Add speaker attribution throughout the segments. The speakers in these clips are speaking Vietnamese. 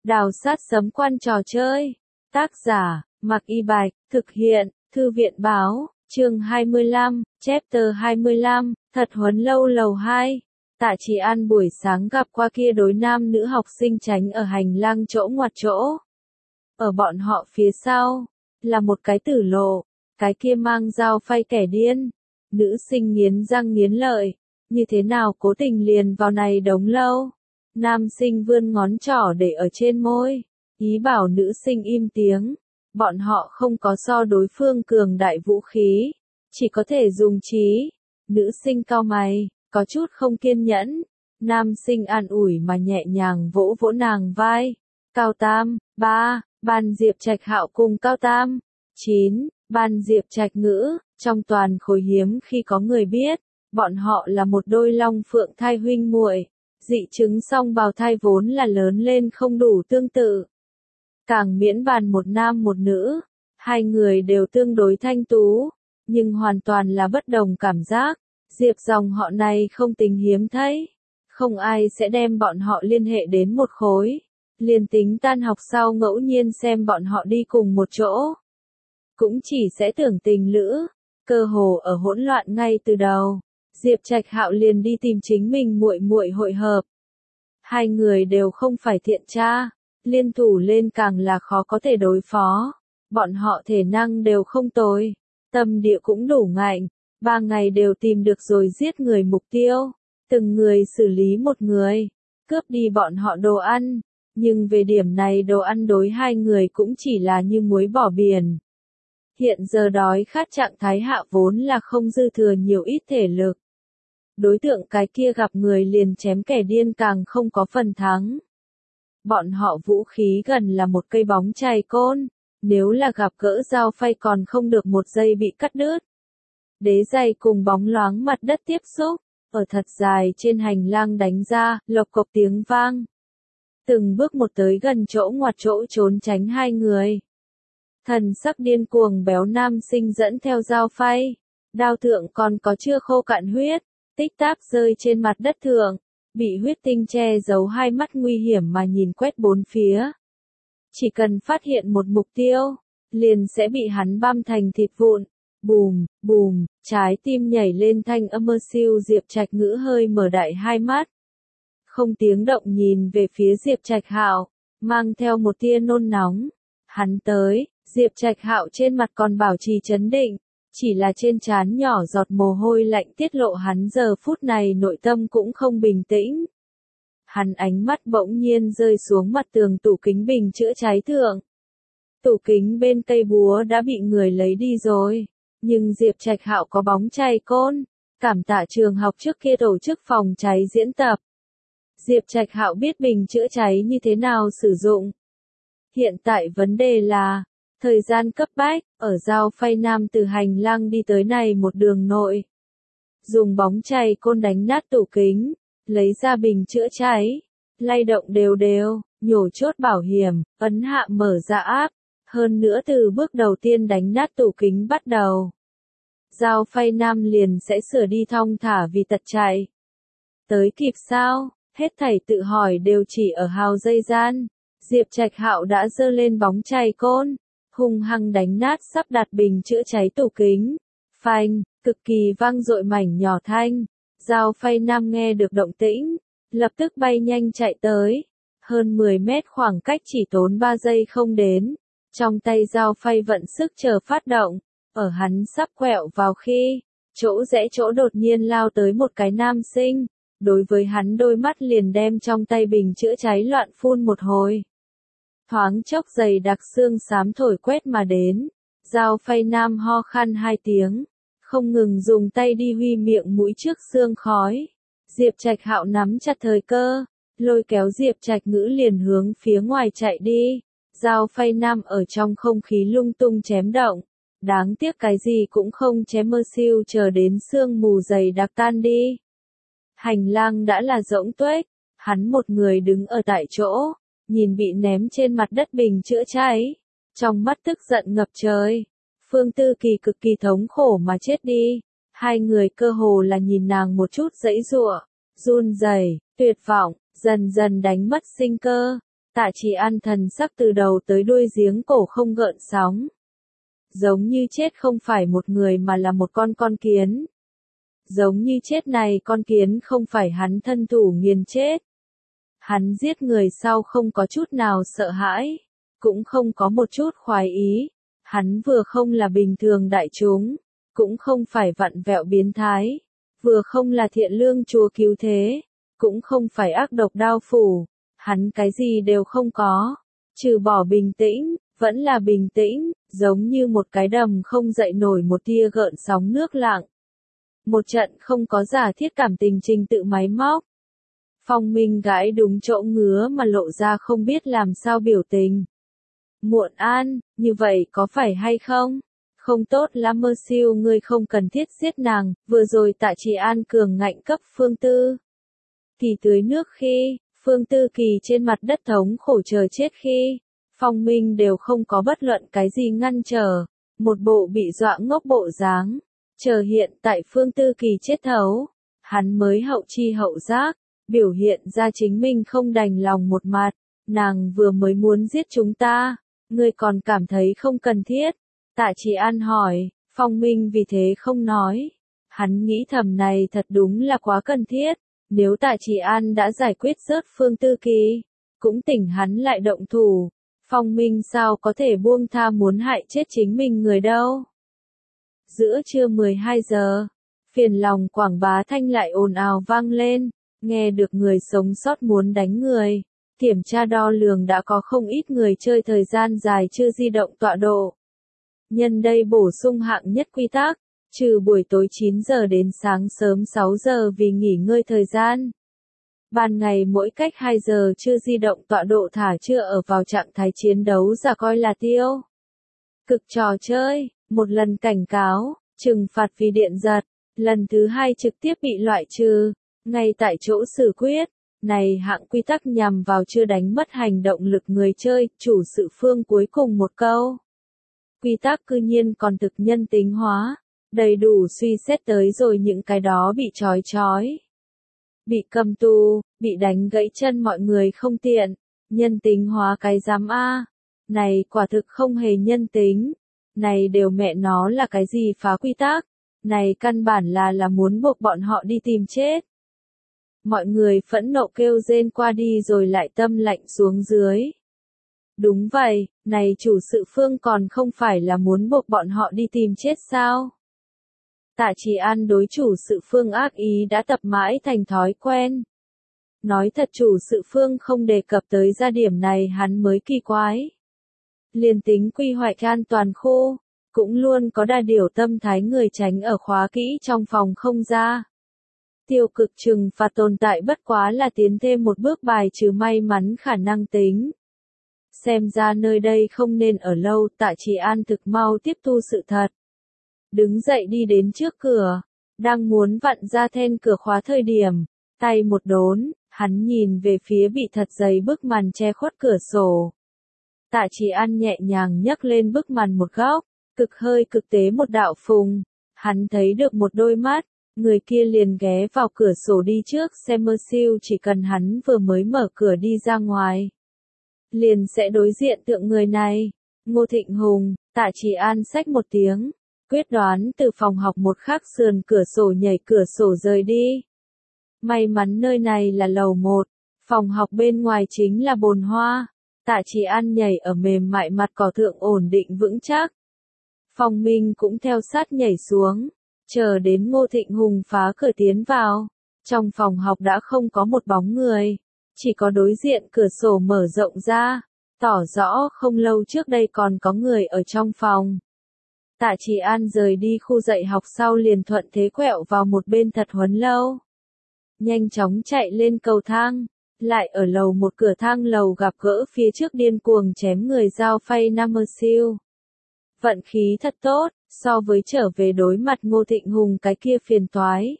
Speaker 1: Đào sát sấm quan trò chơi. Tác giả, Mạc Y Bạch, thực hiện, Thư viện Báo, chương 25, chapter 25, thật huấn lâu lầu 2. Tạ Trì An buổi sáng gặp qua kia đối nam nữ học sinh tránh ở hành lang chỗ ngoặt chỗ. Ở bọn họ phía sau, là một cái tử lộ, cái kia mang dao phay kẻ điên. Nữ sinh nghiến răng nghiến lợi, như thế nào cố tình liền vào này đống lâu. Nam sinh vươn ngón trỏ để ở trên môi, ý bảo nữ sinh im tiếng. Bọn họ không có so đối phương cường đại vũ khí, chỉ có thể dùng trí. Nữ sinh cau mày, có chút không kiên nhẫn. Nam sinh an ủi mà nhẹ nhàng vỗ vỗ nàng vai. Cao Tam, 3, ban Diệp Trạch Hạo cùng Cao Tam. 9, ban Diệp Trạch Ngữ, trong toàn khối hiếm khi có người biết, bọn họ là một đôi long phượng thai huynh muội. Dị chứng song bào thai vốn là lớn lên không đủ tương tự. Càng miễn bàn một nam một nữ, hai người đều tương đối thanh tú, nhưng hoàn toàn là bất đồng cảm giác. Diệp dòng họ này không tính hiếm thấy, không ai sẽ đem bọn họ liên hệ đến một khối. Liền tính tan học sau ngẫu nhiên xem bọn họ đi cùng một chỗ, cũng chỉ sẽ tưởng tình lữ. Cơ hồ ở hỗn loạn ngay từ đầu, Diệp Trạch Hạo liền đi tìm chính mình muội muội hội hợp. Hai người đều không phải thiện tra, liên thủ lên càng là khó có thể đối phó. Bọn họ thể năng đều không tồi, tâm địa cũng đủ ngạnh, 3 ngày đều tìm được rồi giết người mục tiêu, từng người xử lý một người, cướp đi bọn họ đồ ăn, nhưng về điểm này đồ ăn đối hai người cũng chỉ là như muối bỏ biển. Hiện giờ đói khát trạng thái hạ vốn là không dư thừa nhiều ít thể lực. Đối tượng cái kia gặp người liền chém kẻ điên càng không có phần thắng. Bọn họ vũ khí gần là một cây bóng chày côn, nếu là gặp gỡ dao phay còn không được một giây bị cắt đứt. Đế giày cùng bóng loáng mặt đất tiếp xúc, ở thật dài trên hành lang đánh ra, lộc cộc tiếng vang. Từng bước một tới gần chỗ ngoặt chỗ trốn tránh hai người. Thần sắc điên cuồng béo nam sinh dẫn theo dao phay, đao thượng còn có chưa khô cạn huyết, tích táp rơi trên mặt đất thượng, bị huyết tinh che giấu hai mắt nguy hiểm mà nhìn quét bốn phía. Chỉ cần phát hiện một mục tiêu, liền sẽ bị hắn băm thành thịt vụn. Bùm, bùm, trái tim nhảy lên thanh âm mơ siêu. Diệp Trạch Ngữ hơi mở đại hai mắt, không tiếng động nhìn về phía Diệp Trạch Hạo, mang theo một tia nôn nóng. Hắn tới. Diệp Trạch Hạo trên mặt còn bảo trì trấn định, chỉ là trên trán nhỏ giọt mồ hôi lạnh tiết lộ hắn giờ phút này nội tâm cũng không bình tĩnh. Hắn ánh mắt bỗng nhiên rơi xuống mặt tường tủ kính bình chữa cháy thượng. Tủ kính bên cây búa đã bị người lấy đi rồi, nhưng Diệp Trạch Hạo có bóng chày côn, cảm tạ trường học trước kia tổ chức phòng cháy diễn tập. Diệp Trạch Hạo biết bình chữa cháy như thế nào sử dụng. Hiện tại vấn đề là thời gian cấp bách, ở dao phay nam từ hành lang đi tới này một đường nội. Dùng bóng chày côn đánh nát tủ kính, lấy ra bình chữa cháy, lay động đều đều, nhổ chốt bảo hiểm, ấn hạ mở ra áp. Hơn nữa từ bước đầu tiên đánh nát tủ kính bắt đầu, dao phay nam liền sẽ sửa đi thong thả vì tật chạy. Tới kịp sao? Hết thảy tự hỏi đều chỉ ở hào dây gian. Diệp Trạch Hạo đã giơ lên bóng chày côn, hung hăng đánh nát sắp đặt bình chữa cháy tủ kính. Phanh, cực kỳ vang dội mảnh nhỏ thanh. Dao phay nam nghe được động tĩnh, lập tức bay nhanh chạy tới. Hơn 10 mét khoảng cách chỉ tốn 3 giây không đến. Trong tay dao phay vận sức chờ phát động, ở hắn sắp quẹo vào khi, chỗ rẽ chỗ đột nhiên lao tới một cái nam sinh. Đối với hắn đôi mắt liền đem trong tay bình chữa cháy loạn phun một hồi. Thoáng chốc dày đặc xương xám thổi quét mà đến, dao phay nam ho khan 2 tiếng, không ngừng dùng tay đi huy miệng mũi trước xương khói. Diệp Trạch Hạo nắm chặt thời cơ, lôi kéo Diệp Trạch Ngữ liền hướng phía ngoài chạy đi. Dao phay nam ở trong không khí lung tung chém động, đáng tiếc cái gì cũng không chém mơ siêu chờ đến sương mù dày đặc tan đi. Hành lang đã là rỗng tuếch, hắn một người đứng ở tại chỗ, nhìn bị ném trên mặt đất bình chữa cháy, trong mắt tức giận ngập trời. Phương Tư Kỳ cực kỳ thống khổ mà chết đi, hai người cơ hồ là nhìn nàng một chút giãy giụa, run rẩy, tuyệt vọng, dần dần đánh mất sinh cơ. Tạ Chỉ An thần sắc từ đầu tới đuôi giếng cổ không gợn sóng. Giống như chết không phải một người mà là một con kiến. Giống như chết này con kiến không phải hắn thân thủ nghiền chết. Hắn giết người sau không có chút nào sợ hãi, cũng không có một chút khoái ý. Hắn vừa không là bình thường đại chúng, cũng không phải vặn vẹo biến thái, vừa không là thiện lương chúa cứu thế, cũng không phải ác độc đao phủ. Hắn cái gì đều không có, trừ bỏ bình tĩnh, vẫn là bình tĩnh, giống như một cái đầm không dậy nổi một tia gợn sóng nước lặng. Một trận không có giả thiết cảm tình trình tự máy móc. Phong Minh gãi đúng chỗ ngứa mà lộ ra không biết làm sao biểu tình. Muộn An, như vậy có phải hay không? Không tốt lắm mơ siêu ngươi không cần thiết giết nàng, vừa rồi Tạ Chỉ An cường ngạnh cấp Phương Tư Kỳ tưới nước khi, Phương Tư Kỳ trên mặt đất thống khổ chờ chết khi, Phong Minh đều không có bất luận cái gì ngăn trở, một bộ bị dọa ngốc bộ dáng. Chờ hiện tại Phương Tư Kỳ chết thấu, hắn mới hậu chi hậu giác, biểu hiện ra chính mình không đành lòng một mặt, nàng vừa mới muốn giết chúng ta, ngươi còn cảm thấy không cần thiết. Tạ Chỉ An hỏi, Phong Minh vì thế không nói. Hắn nghĩ thầm này thật đúng là quá cần thiết, nếu Tạ Chỉ An đã giải quyết rớt Phương Tư Kỳ, cũng tỉnh hắn lại động thủ, Phong Minh sao có thể buông tha muốn hại chết chính mình người đâu. Giữa trưa 12 giờ, phiền lòng Quảng Bá Thanh lại ồn ào vang lên, nghe được người sống sót muốn đánh người. Kiểm tra đo lường đã có không ít người chơi thời gian dài chưa di động tọa độ. Nhân đây bổ sung hạng nhất quy tắc, trừ buổi tối 9 giờ đến sáng sớm 6 giờ vì nghỉ ngơi thời gian. Ban ngày mỗi cách 2 giờ chưa di động tọa độ thả chưa ở vào trạng thái chiến đấu giả coi là tiêu. Cực trò chơi, một lần cảnh cáo, trừng phạt vì điện giật, lần thứ hai trực tiếp bị loại trừ, ngay tại chỗ xử quyết. Này hạng quy tắc nhằm vào chưa đánh mất hành động lực người chơi, chủ sự phương cuối cùng một câu. Quy tắc cư nhiên còn thực nhân tính hóa, đầy đủ suy xét tới rồi những cái đó bị trói, bị cầm tù, bị đánh gãy chân mọi người không tiện, nhân tính hóa cái giám a, này quả thực không hề nhân tính, này đều mẹ nó là cái gì phá quy tắc, này căn bản là muốn buộc bọn họ đi tìm chết. Mọi người phẫn nộ kêu rên qua đi rồi lại tâm lạnh xuống dưới. Đúng vậy, này chủ sự phương còn không phải là muốn buộc bọn họ đi tìm chết sao? Tạ Chỉ An đối chủ sự phương ác ý đã tập mãi thành thói quen. Nói thật chủ sự phương không đề cập tới ra điểm này hắn mới kỳ quái. Liền tính quy hoạch an toàn khu, cũng luôn có đa điều tâm thái người tránh ở khóa kỹ trong phòng không ra. Tiêu cực trừng phạt tồn tại bất quá là tiến thêm một bước bài trừ may mắn khả năng tính. Xem ra nơi đây không nên ở lâu, Tạ Chỉ An thực mau tiếp thu sự thật. Đứng dậy đi đến trước cửa, đang muốn vặn ra then cửa khóa thời điểm, tay một đốn, hắn nhìn về phía bị thật dày bức màn che khuất cửa sổ. Tạ Chỉ An nhẹ nhàng nhấc lên bức màn một góc, cực hơi cực tế một đạo phùng, hắn thấy được một đôi mắt. Người kia liền ghé vào cửa sổ đi trước xem mơ siêu chỉ cần hắn vừa mới mở cửa đi ra ngoài. Liền sẽ đối diện tượng người này. Ngô Thịnh Hùng, Tạ Chỉ An xách một tiếng. Quyết đoán từ phòng học một khắc sườn cửa sổ nhảy cửa sổ rời đi. May mắn nơi này là lầu 1. Phòng học bên ngoài chính là bồn hoa. Tạ Chỉ An nhảy ở mềm mại mặt cỏ thượng ổn định vững chắc. Phong Minh cũng theo sát nhảy xuống. Chờ đến Ngô Thịnh Hùng phá cửa tiến vào, trong phòng học đã không có một bóng người, chỉ có đối diện cửa sổ mở rộng ra, tỏ rõ không lâu trước đây còn có người ở trong phòng. Tạ Chỉ An rời đi khu dạy học sau liền thuận thế quẹo vào một bên thật huấn lâu. Nhanh chóng chạy lên cầu thang, lại ở lầu một cửa thang lầu gặp gỡ phía trước điên cuồng chém người Giao Phay Nam Mơ Siêu. Vận khí thật tốt, so với trở về đối mặt Ngô Thịnh Hùng cái kia phiền toái.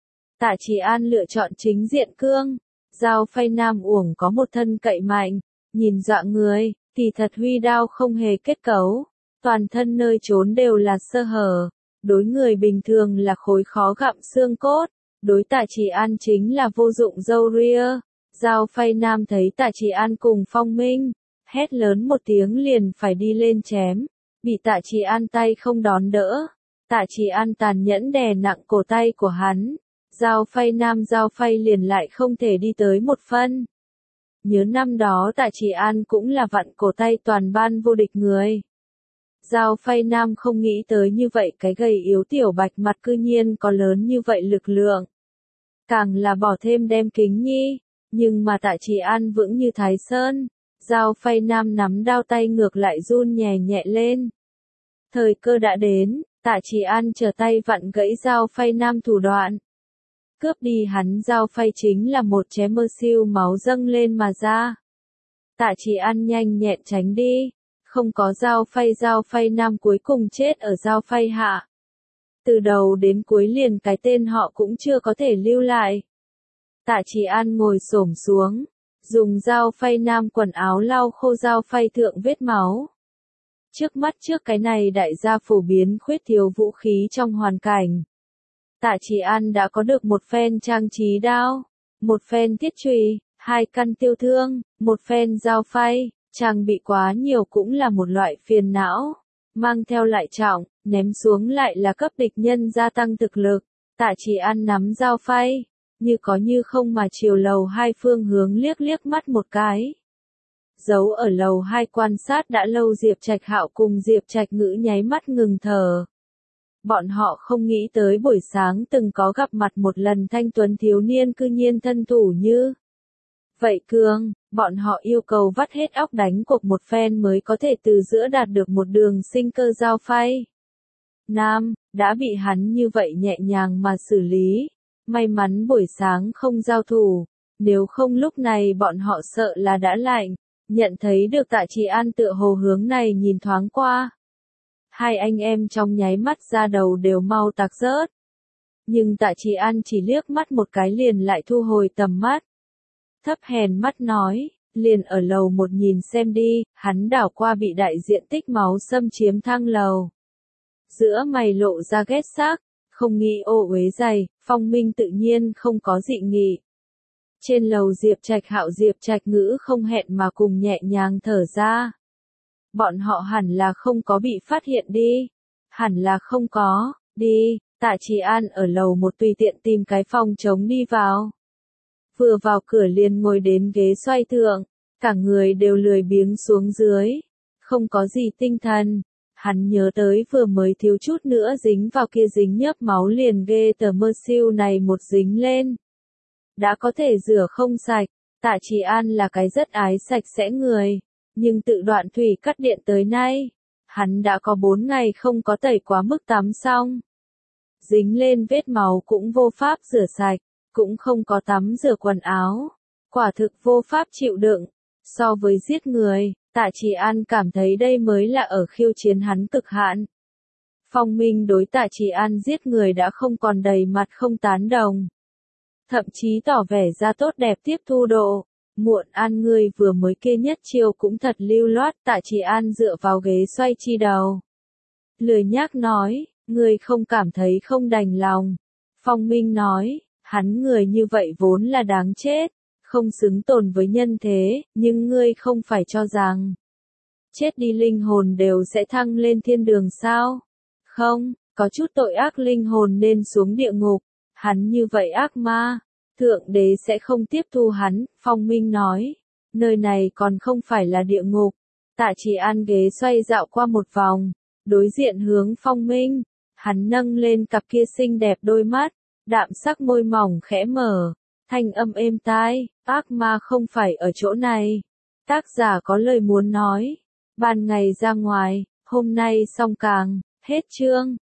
Speaker 1: Tạ Chỉ An lựa chọn chính diện cương, Giao Phay Nam uổng có một thân cậy mạnh, nhìn dọa người, kỳ thật huy đao không hề kết cấu, toàn thân nơi trốn đều là sơ hở, đối người bình thường là khối khó gặm xương cốt, đối Tạ Chỉ An chính là vô dụng râu ria, Giao Phay Nam thấy Tạ Trì An cùng Phong Minh, hét lớn một tiếng liền phải đi lên chém, bị Tạ Trì An tay không đón đỡ. Tạ Trì An tàn nhẫn đè nặng cổ tay của hắn, Giao Phay liền lại không thể đi tới một phân. Nhớ năm đó Tạ Trì An cũng là vặn cổ tay toàn ban vô địch người. Giao Phay Nam không nghĩ tới như vậy cái gầy yếu tiểu bạch mặt cư nhiên có lớn như vậy lực lượng. Càng là bỏ thêm đem kính nhi, nhưng mà Tạ Trì An vững như Thái Sơn. Giao Phay Nam nắm đao tay ngược lại run nhẹ nhẹ lên. Thời cơ đã đến, Tạ Trì An trở tay vặn gãy Giao Phay Nam thủ đoạn. Cướp đi hắn Giao Phay chính là một chém mơ siêu máu dâng lên mà ra. Tạ Trì An nhanh nhẹn tránh đi, không có Giao Phay Nam cuối cùng chết ở Giao Phay hạ. Từ đầu đến cuối liền cái tên họ cũng chưa có thể lưu lại. Tạ Trì An ngồi xổm xuống, dùng Giao Phay Nam quần áo lau khô Giao Phay thượng vết máu. Trước mắt trước cái này đại gia phổ biến khuyết thiếu vũ khí trong hoàn cảnh. Tạ Trì An đã có được một phen trang trí đao, một phen thiết chùy, 2 căn tiêu thương, một phen dao phay, trang bị quá nhiều cũng là một loại phiền não. Mang theo lại trọng, ném xuống lại là cấp địch nhân gia tăng thực lực. Tạ Trì An nắm dao phay, như có như không mà chiều lầu 2 phương hướng liếc mắt một cái. Giấu ở lầu 2 quan sát đã lâu Diệp Trạch Hạo cùng Diệp Trạch Ngữ nháy mắt ngừng thở. Bọn họ không nghĩ tới buổi sáng từng có gặp mặt một lần thanh tuấn thiếu niên cư nhiên thân thủ như vậy cường, bọn họ yêu cầu vắt hết óc đánh cuộc một phen mới có thể từ giữa đạt được một đường sinh cơ Giao Phay Nam, đã bị hắn như vậy nhẹ nhàng mà xử lý. May mắn buổi sáng không giao thủ, nếu không lúc này bọn họ sợ là đã lạnh. Nhận thấy được Tạ Trì An tựa hồ hướng này nhìn thoáng qua. Hai anh em trong nháy mắt ra đầu đều mau tạc rớt. Nhưng Tạ Trì An chỉ liếc mắt một cái liền lại thu hồi tầm mắt. Thấp hèn mắt nói, liền ở lầu 1 nhìn xem đi, hắn đảo qua bị đại diện tích máu xâm chiếm thang lầu. Giữa mày lộ ra ghét xác, không nghĩ ô uế dày, Phong Minh tự nhiên không có dị nghị. Trên lầu Diệp Trạch Hạo Diệp Trạch Ngữ không hẹn mà cùng nhẹ nhàng thở ra. Bọn họ hẳn là không có bị phát hiện đi. Hẳn là không có, đi, Tạ Trì An ở lầu 1 tùy tiện tìm cái phòng trống đi vào. Vừa vào cửa liền ngồi đến ghế xoay thượng, cả người đều lười biếng xuống dưới. Không có gì tinh thần. Hắn nhớ tới vừa mới thiếu chút nữa dính vào kia dính nhớp máu liền ghê tờ mơ siêu này một dính lên. Đã có thể rửa không sạch, Tạ Trì An là cái rất ái sạch sẽ người, nhưng tự đoạn thủy cắt điện tới nay, hắn đã có 4 ngày không có tẩy quá mức tắm xong. Dính lên vết máu cũng vô pháp rửa sạch, cũng không có tắm rửa quần áo, quả thực vô pháp chịu đựng. So với giết người, Tạ Trì An cảm thấy đây mới là ở khiêu chiến hắn cực hạn. Phong Minh đối Tạ Trì An giết người đã không còn đầy mặt không tán đồng. Thậm chí tỏ vẻ ra tốt đẹp tiếp thu độ. Muộn An ngươi vừa mới kia nhất chiêu cũng thật lưu loát. Tạ Trì An dựa vào ghế xoay chi đầu. Lười nhác nói, ngươi không cảm thấy không đành lòng. Phong Minh nói, hắn người như vậy vốn là đáng chết, không xứng tồn với nhân thế, nhưng ngươi không phải cho rằng chết đi linh hồn đều sẽ thăng lên thiên đường sao? Không, có chút tội ác linh hồn nên xuống địa ngục. Hắn như vậy ác ma, Thượng Đế sẽ không tiếp thu hắn, Phong Minh nói. Nơi này còn không phải là địa ngục. Tạ Trì An ghế xoay dạo qua một vòng, đối diện hướng Phong Minh. Hắn nâng lên cặp kia xinh đẹp đôi mắt, đạm sắc môi mỏng khẽ mở, thanh âm êm tai, ác ma không phải ở chỗ này. Tác giả có lời muốn nói. Ban ngày ra ngoài, hôm nay xong càng, hết chương.